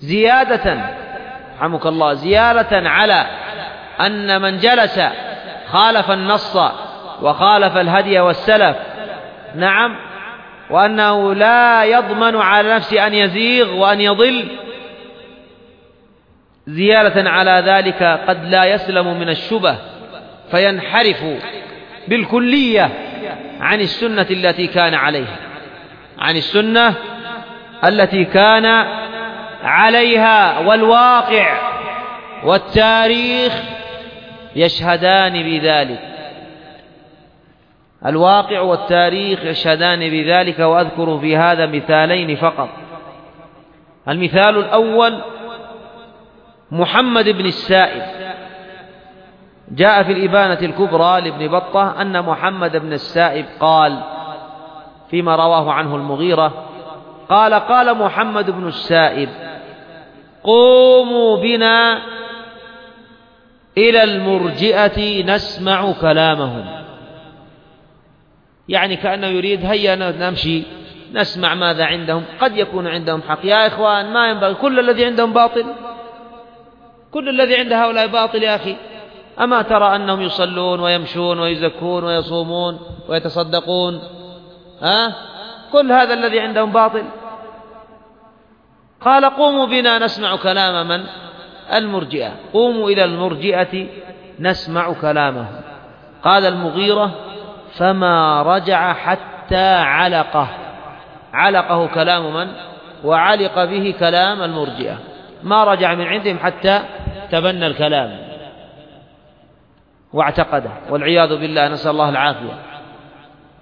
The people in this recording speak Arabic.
زيادة رحمك الله زيادة على أن من جلس خالف النص وخالف الهدي والسلف، نعم، وأنه لا يضمن على نفسه أن يزيغ وأن يضل، زيادة على ذلك قد لا يسلم من الشبه فينحرف بالكلية عن السنة التي كان عليها، عن السنة التي كان عليها. والواقع والتاريخ يشهدان بذلك، الواقع والتاريخ يشهدان بذلك. وأذكر في هذا مثالين فقط. المثال الأول محمد بن السائب، جاء في الإبانة الكبرى لابن بطة أن محمد بن السائب قال فيما رواه عنه المغيرة قال محمد بن السائب: قوموا بنا إلى المرجئة نسمع كلامهم. يعني كأنه يريد هيا نمشي نسمع ماذا عندهم، قد يكون عندهم حق. يا إخوان، ما ينبغي كل الذي عندهم باطل، كل الذي عند هؤلاء باطل يا أخي. أما ترى أنهم يصلون ويمشون ويزكون ويصومون ويتصدقون؟ كل هذا الذي عندهم باطل. قال: قوموا بنا نسمع كلام من؟ المرجئة. قوموا إلى المرجئة نسمع كلامه. قال المغيرة: فما رجع حتى علقه كلام من؟ وعلق به كلام المرجئة، ما رجع من عندهم حتى تبنى الكلام واعتقده، والعياذ بالله، نسأل الله العافية.